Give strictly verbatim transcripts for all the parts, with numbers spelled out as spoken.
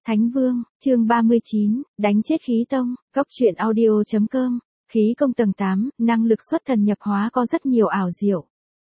Thánh Vương, chương ba mươi chín, đánh chết khí tông, góc truyện audio.com, khí công tầng tám, năng lực xuất thần nhập hóa có rất nhiều ảo diệu.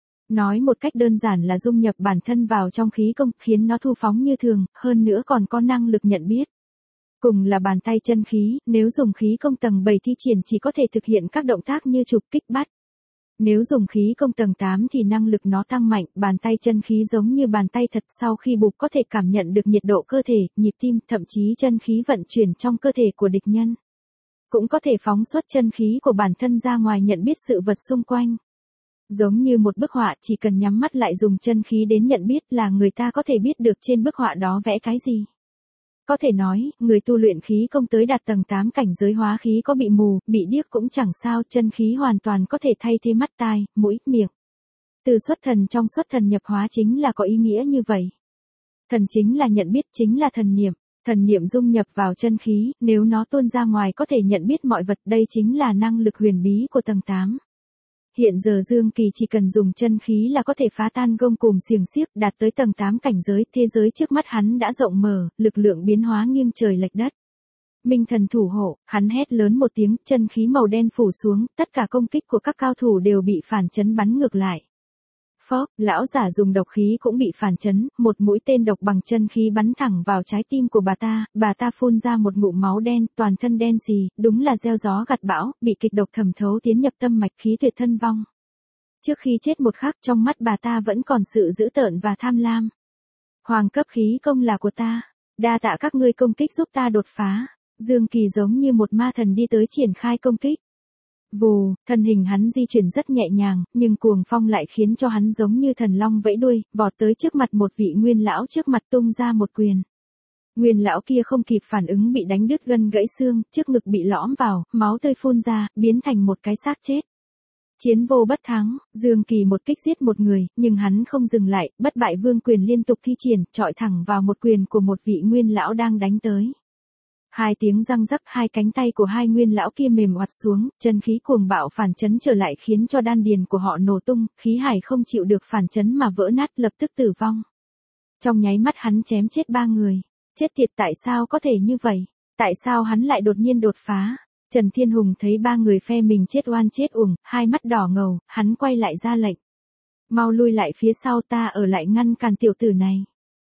Nói một cách đơn giản là dung nhập bản thân vào trong khí công, khiến nó thu phóng như thường, hơn nữa còn có năng lực nhận biết. Cùng là bàn tay chân khí, nếu dùng khí công tầng bảy thi triển chỉ có thể thực hiện các động tác như chụp kích bắt. Nếu dùng khí công tầng tám thì năng lực nó tăng mạnh, bàn tay chân khí giống như bàn tay thật, sau khi bục có thể cảm nhận được nhiệt độ cơ thể, nhịp tim, thậm chí chân khí vận chuyển trong cơ thể của địch nhân. Cũng có thể phóng xuất chân khí của bản thân ra ngoài nhận biết sự vật xung quanh. Giống như một bức họa, chỉ cần nhắm mắt lại dùng chân khí đến nhận biết là người ta có thể biết được trên bức họa đó vẽ cái gì. Có thể nói, người tu luyện khí công tới đạt tầng tám cảnh giới hóa khí có bị mù, bị điếc cũng chẳng sao, chân khí hoàn toàn có thể thay thế mắt tai, mũi, miệng. Từ xuất thần trong xuất thần nhập hóa chính là có ý nghĩa như vậy. Thần chính là nhận biết, chính là thần niệm, thần niệm dung nhập vào chân khí, nếu nó tuôn ra ngoài có thể nhận biết mọi vật, đây chính là năng lực huyền bí của tầng tám. Hiện giờ Dương Kỳ chỉ cần dùng chân khí là có thể phá tan gông cùm xiềng xiếc, đạt tới tầng tám cảnh giới, thế giới trước mắt hắn đã rộng mở, lực lượng biến hóa nghiêng trời lệch đất. Minh thần thủ hộ, hắn hét lớn một tiếng, chân khí màu đen phủ xuống, tất cả công kích của các cao thủ đều bị phản chấn bắn ngược lại. Phốc, lão giả dùng độc khí cũng bị phản chấn, một mũi tên độc bằng chân khí bắn thẳng vào trái tim của bà ta, bà ta phun ra một ngụm máu đen, toàn thân đen sì, đúng là gieo gió gặt bão, bị kịch độc thẩm thấu tiến nhập tâm mạch, khí tuyệt thân vong. Trước khi chết một khắc, trong mắt bà ta vẫn còn sự dữ tợn và tham lam. Hoàng cấp khí công là của ta, đa tạ các ngươi công kích giúp ta đột phá. Dương Kỳ giống như một ma thần đi tới triển khai công kích. Vù, thân hình hắn di chuyển rất nhẹ nhàng, nhưng cuồng phong lại khiến cho hắn giống như thần long vẫy đuôi, vọt tới trước mặt một vị nguyên lão, trước mặt tung ra một quyền. Nguyên lão kia không kịp phản ứng bị đánh đứt gân gãy xương, trước ngực bị lõm vào, máu tươi phun ra, biến thành một cái xác chết. Chiến vô bất thắng, Dương Kỳ một kích giết một người, nhưng hắn không dừng lại, bất bại vương quyền liên tục thi triển, chọi thẳng vào một quyền của một vị nguyên lão đang đánh tới. Hai tiếng răng rắc, hai cánh tay của hai nguyên lão kia mềm oặt xuống, chân khí cuồng bạo phản chấn trở lại khiến cho đan điền của họ nổ tung, khí hải không chịu được phản chấn mà vỡ nát, lập tức tử vong. Trong nháy mắt hắn chém chết ba người. Chết tiệt, tại sao có thể như vậy? Tại sao hắn lại đột nhiên đột phá? Trần Thiên Hùng thấy ba người phe mình chết oan chết uổng, hai mắt đỏ ngầu, hắn quay lại ra lệnh. Mau lui lại phía sau, ta ở lại ngăn cản tiểu tử này.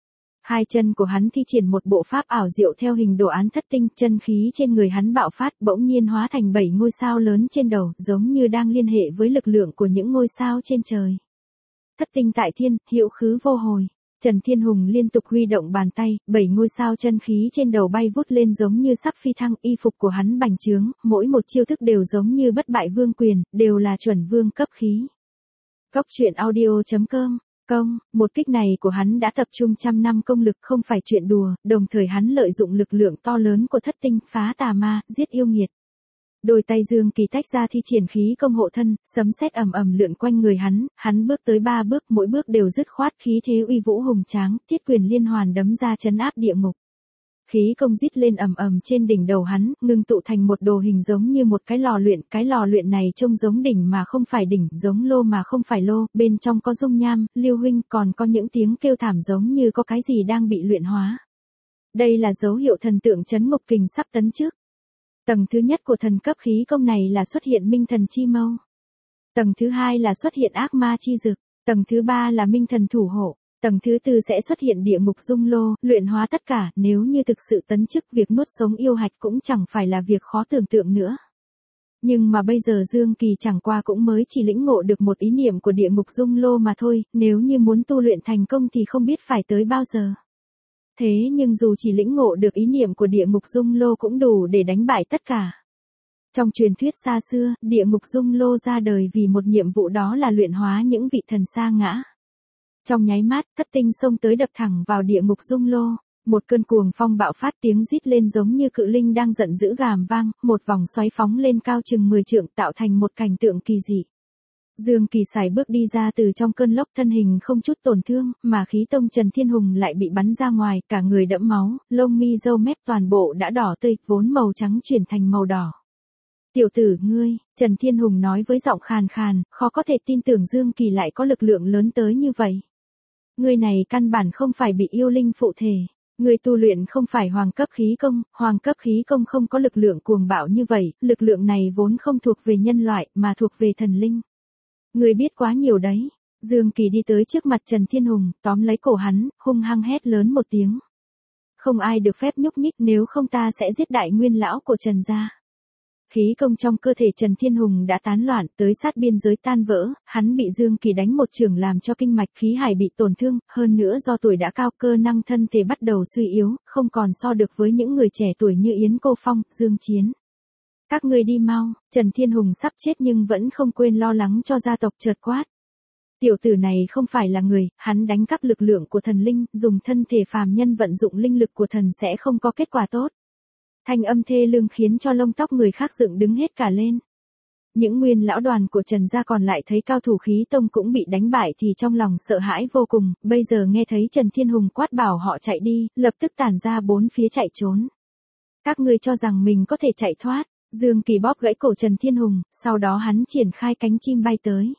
Hai chân của hắn thi triển một bộ pháp ảo diệu theo hình đồ án thất tinh, chân khí trên người hắn bạo phát, bỗng nhiên hóa thành bảy ngôi sao lớn trên đầu, giống như đang liên hệ với lực lượng của những ngôi sao trên trời. Thất tinh tại thiên, hiệu khứ vô hồi. Trần Thiên Hùng liên tục huy động bàn tay, bảy ngôi sao chân khí trên đầu bay vút lên giống như sắp phi thăng, y phục của hắn bành trướng, mỗi một chiêu thức đều giống như bất bại vương quyền, đều là chuẩn vương cấp khí. Góc truyện audio.com. Công, một kích này của hắn đã tập trung trăm năm công lực, không phải chuyện đùa, đồng thời hắn lợi dụng lực lượng to lớn của thất tinh, phá tà ma, giết yêu nghiệt. Đôi tay Dương Kỳ tách ra thi triển khí công hộ thân, sấm sét ầm ầm lượn quanh người hắn, hắn bước tới ba bước, mỗi bước đều dứt khoát khí thế uy vũ hùng tráng, thiết quyền liên hoàn đấm ra trấn áp địa ngục. Khí công rít lên ầm ầm trên đỉnh đầu hắn, ngưng tụ thành một đồ hình giống như một cái lò luyện, cái lò luyện này trông giống đỉnh mà không phải đỉnh, giống lô mà không phải lô, bên trong có dung nham, Lưu huynh, còn có những tiếng kêu thảm giống như có cái gì đang bị luyện hóa. Đây là dấu hiệu thần tượng trấn ngục kình sắp tấn trước. Tầng thứ nhất của thần cấp khí công này là xuất hiện minh thần chi mâu. Tầng thứ hai là xuất hiện ác ma chi dược. Tầng thứ ba là minh thần thủ hộ. Tầng thứ tư sẽ xuất hiện địa ngục dung lô, luyện hóa tất cả, nếu như thực sự tấn chức, việc nuốt sống yêu hạch cũng chẳng phải là việc khó tưởng tượng nữa. Nhưng mà bây giờ Dương Kỳ chẳng qua cũng mới chỉ lĩnh ngộ được một ý niệm của địa ngục dung lô mà thôi, nếu như muốn tu luyện thành công thì không biết phải tới bao giờ. Thế nhưng dù chỉ lĩnh ngộ được ý niệm của địa ngục dung lô cũng đủ để đánh bại tất cả. Trong truyền thuyết xa xưa, địa ngục dung lô ra đời vì một nhiệm vụ, đó là luyện hóa những vị thần sa ngã. Trong nháy mắt, thất tinh xông tới đập thẳng vào địa ngục dung lô, một cơn cuồng phong bạo phát, tiếng rít lên giống như cự linh đang giận dữ gàm vang, một vòng xoáy phóng lên cao chừng mười trượng tạo thành một cảnh tượng kỳ dị. Dương Kỳ sải bước đi ra từ trong cơn lốc, thân hình không chút tổn thương, mà khí tông Trần Thiên Hùng lại bị bắn ra ngoài, cả người đẫm máu, lông mi râu mép toàn bộ đã đỏ tươi, vốn màu trắng chuyển thành màu đỏ. Tiểu tử ngươi, Trần Thiên Hùng nói với giọng khàn khàn, khó có thể tin tưởng Dương Kỳ lại có lực lượng lớn tới như vậy. Ngươi này căn bản không phải bị yêu linh phụ thể. Người tu luyện không phải hoàng cấp khí công, hoàng cấp khí công không có lực lượng cuồng bạo như vậy, lực lượng này vốn không thuộc về nhân loại, mà thuộc về thần linh. Người biết quá nhiều đấy. Dương Kỳ đi tới trước mặt Trần Thiên Hùng, tóm lấy cổ hắn, hung hăng hét lớn một tiếng. Không ai được phép nhúc nhích, nếu không ta sẽ giết đại nguyên lão của Trần gia. Khí công trong cơ thể Trần Thiên Hùng đã tán loạn, tới sát biên giới tan vỡ, hắn bị Dương Kỳ đánh một chưởng làm cho kinh mạch khí hải bị tổn thương, hơn nữa do tuổi đã cao, cơ năng thân thể bắt đầu suy yếu, không còn so được với những người trẻ tuổi như Yến Cô Phong, Dương Chiến. Các ngươi đi mau. Trần Thiên Hùng sắp chết nhưng vẫn không quên lo lắng cho gia tộc, chợt quát. Tiểu tử này không phải là người, hắn đánh cắp lực lượng của thần linh, dùng thân thể phàm nhân vận dụng linh lực của thần sẽ không có kết quả tốt. Thanh âm thê lương khiến cho lông tóc người khác dựng đứng hết cả lên. Những nguyên lão đoàn của Trần gia còn lại thấy cao thủ khí tông cũng bị đánh bại thì trong lòng sợ hãi vô cùng, bây giờ nghe thấy Trần Thiên Hùng quát bảo họ chạy đi, lập tức tản ra bốn phía chạy trốn. Các ngươi cho rằng mình có thể chạy thoát. Dương Kỳ bóp gãy cổ Trần Thiên Hùng, sau đó hắn triển khai cánh chim bay tới.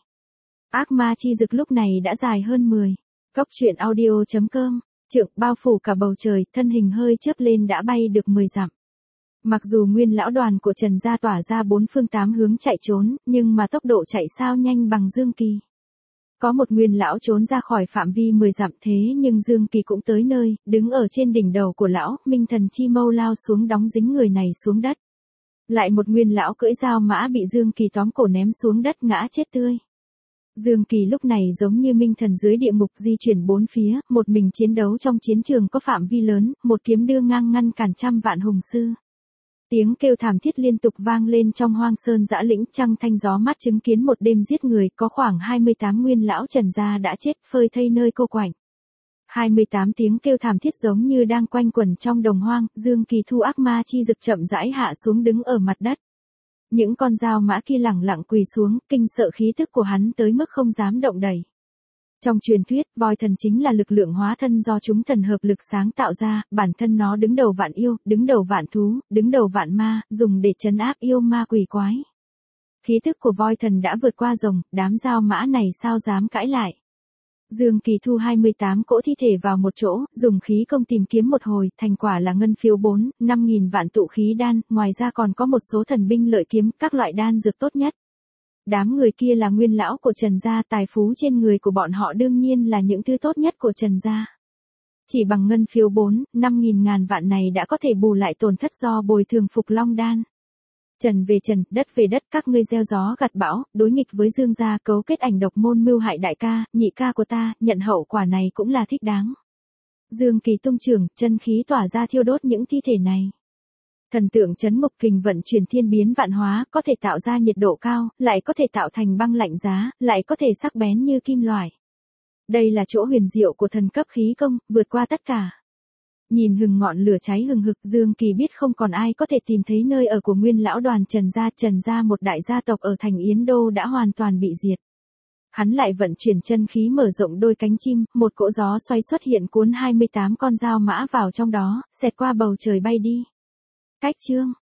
Ác ma chi dực lúc này đã dài hơn mười. Cốc truyện audio chấm com, trượng bao phủ cả bầu trời, thân hình hơi chớp lên đã bay được mười dặm. Mặc dù nguyên lão đoàn của Trần gia tỏa ra bốn phương tám hướng chạy trốn, nhưng mà tốc độ chạy sao nhanh bằng Dương Kỳ. Có một nguyên lão trốn ra khỏi phạm vi mười dặm thế nhưng Dương Kỳ cũng tới nơi, đứng ở trên đỉnh đầu của lão, minh thần chi mâu lao xuống đóng dính người này xuống đất. Lại một nguyên lão cưỡi dao mã bị Dương Kỳ tóm cổ ném xuống đất ngã chết tươi. Dương Kỳ lúc này giống như minh thần dưới địa ngục di chuyển bốn phía, một mình chiến đấu trong chiến trường có phạm vi lớn, một kiếm đưa ngang ngăn cản trăm vạn hùng sư. Tiếng kêu thảm thiết liên tục vang lên trong hoang sơn dã lĩnh, trăng thanh gió mát chứng kiến một đêm giết người, có khoảng hai mươi tám nguyên lão Trần gia đã chết, phơi thây nơi cô quạnh. hai mươi tám tiếng kêu thảm thiết giống như đang quanh quẩn trong đồng hoang, Dương Kỳ thu ác ma chi dực chậm rãi hạ xuống đứng ở mặt đất. Những con dao mã kia lẳng lặng quỳ xuống, kinh sợ khí tức của hắn tới mức không dám động đậy. Trong truyền thuyết, voi thần chính là lực lượng hóa thân do chúng thần hợp lực sáng tạo ra, bản thân nó đứng đầu vạn yêu, đứng đầu vạn thú, đứng đầu vạn ma, dùng để trấn áp yêu ma quỷ quái. Khí tức của voi thần đã vượt qua rồng, đám dao mã này sao dám cãi lại. Dương Kỳ thu hai mươi tám cỗ thi thể vào một chỗ, dùng khí công tìm kiếm một hồi, thành quả là ngân phiếu bốn, năm nghìn vạn tụ khí đan, ngoài ra còn có một số thần binh lợi kiếm, các loại đan dược tốt nhất. Đám người kia là nguyên lão của Trần gia, tài phú trên người của bọn họ đương nhiên là những thứ tốt nhất của Trần gia. Chỉ bằng ngân phiếu bốn, năm nghìn ngàn vạn này đã có thể bù lại tổn thất do bồi thường Phục Long đan. Trần về trần, đất về đất, các ngươi gieo gió gặt bão, đối nghịch với Dương gia, cấu kết ảnh độc môn mưu hại đại ca, nhị ca của ta, nhận hậu quả này cũng là thích đáng. Dương Kỳ tung trưởng, chân khí tỏa ra thiêu đốt những thi thể này. Thần tượng chấn ngục kình vận chuyển thiên biến vạn hóa, có thể tạo ra nhiệt độ cao, lại có thể tạo thành băng lạnh giá, lại có thể sắc bén như kim loại. Đây là chỗ huyền diệu của thần cấp khí công, vượt qua tất cả. Nhìn hừng ngọn lửa cháy hừng hực, Dương Kỳ biết không còn ai có thể tìm thấy nơi ở của nguyên lão đoàn Trần gia. Trần gia, một đại gia tộc ở thành Yến Đô, đã hoàn toàn bị diệt. Hắn lại vận chuyển chân khí mở rộng đôi cánh chim, một cỗ gió xoay xuất hiện cuốn hai mươi tám con dao mã vào trong đó, xẹt qua bầu trời bay đi. Cách chương